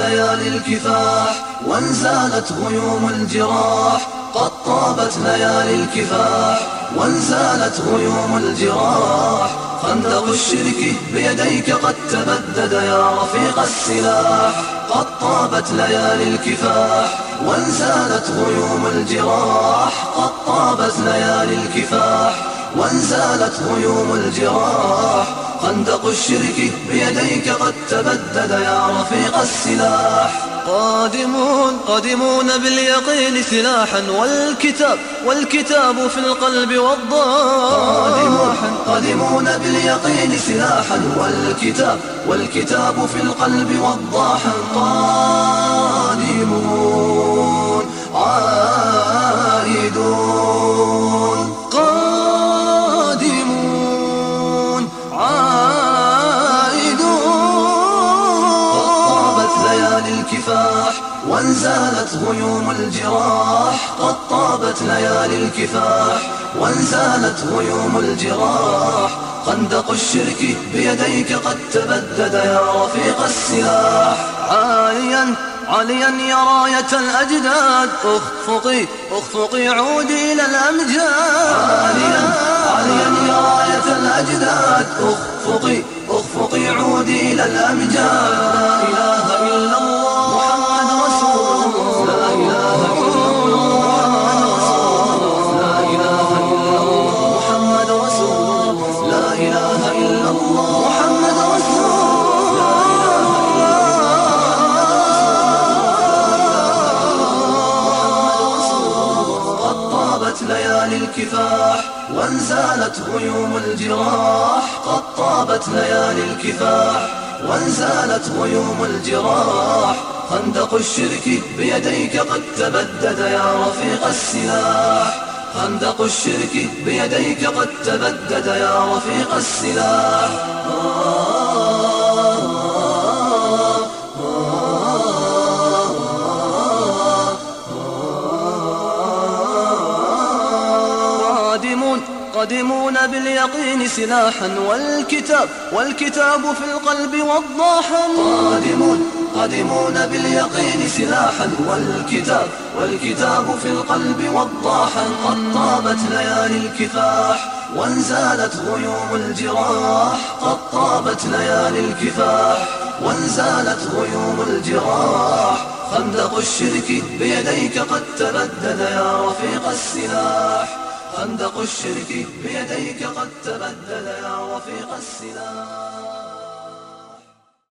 ليالي الكفاح وانزالت غيوم الجراح، قد طابت ليالي الكفاح وانزالت غيوم الجراح. خندق الشرك بيديك قد تبدد يا رفيق السلاح، قد طابت ليالي الكفاح وانزالت غيوم الجراح، قد طابت ليالي الكفاح وانزالت غيوم الجراح. خندق الشرك بيديك قد تبدد يا رفيق السلاح. قادمون باليقين سلاحا والكتاب في القلب وضاحا. قادمون باليقين سلاحا والكتاب في القلب وضاحا. قادمون عائدون، قادمون عائدون. قد طابت ليالي الكفاح وانزالت غيوم الجراح، قد طابت ليالي الكفاح وانزالت غيوم الجراح. خندق الشرك بيديك قد تبدد يا رفيق السلاح. عاليا يا راية الأجداد اخفقي عودي إلى الأمجاد. عاليا يا راية الأجداد اخفقي عودي إلى الأمجاد. لا إله إلا الله محمد رسول الله، لا إله إلا الله، لا إله إلا الله محمد رسول الله، لا إله إلا الله محمد رسول الله. ليالي الكفاح وانزالت غيوم الجراح، قد طابت ليالي الكفاح وانزالت غيوم الجراح. خندق الشرك بيديك قد تبدد يا رفيق السلاح، خندق الشرك بيديك قد تبدد يا رفيق السلاح. قادمون باليقين سلاحا والكتاب في القلب وضاحا. قادمون باليقين سلاحا والكتاب في القلب وضاحا. قد طابت ليالي الكفاح وانزالت غيوم الجراح، قد طابت ليالي الكفاح وانزالت غيوم الجراح. خندق الشرك بيديك قد تبدد يا رفيق السلاح، خندق الشرك بيديك قد تبدد يا رفيق السلاح.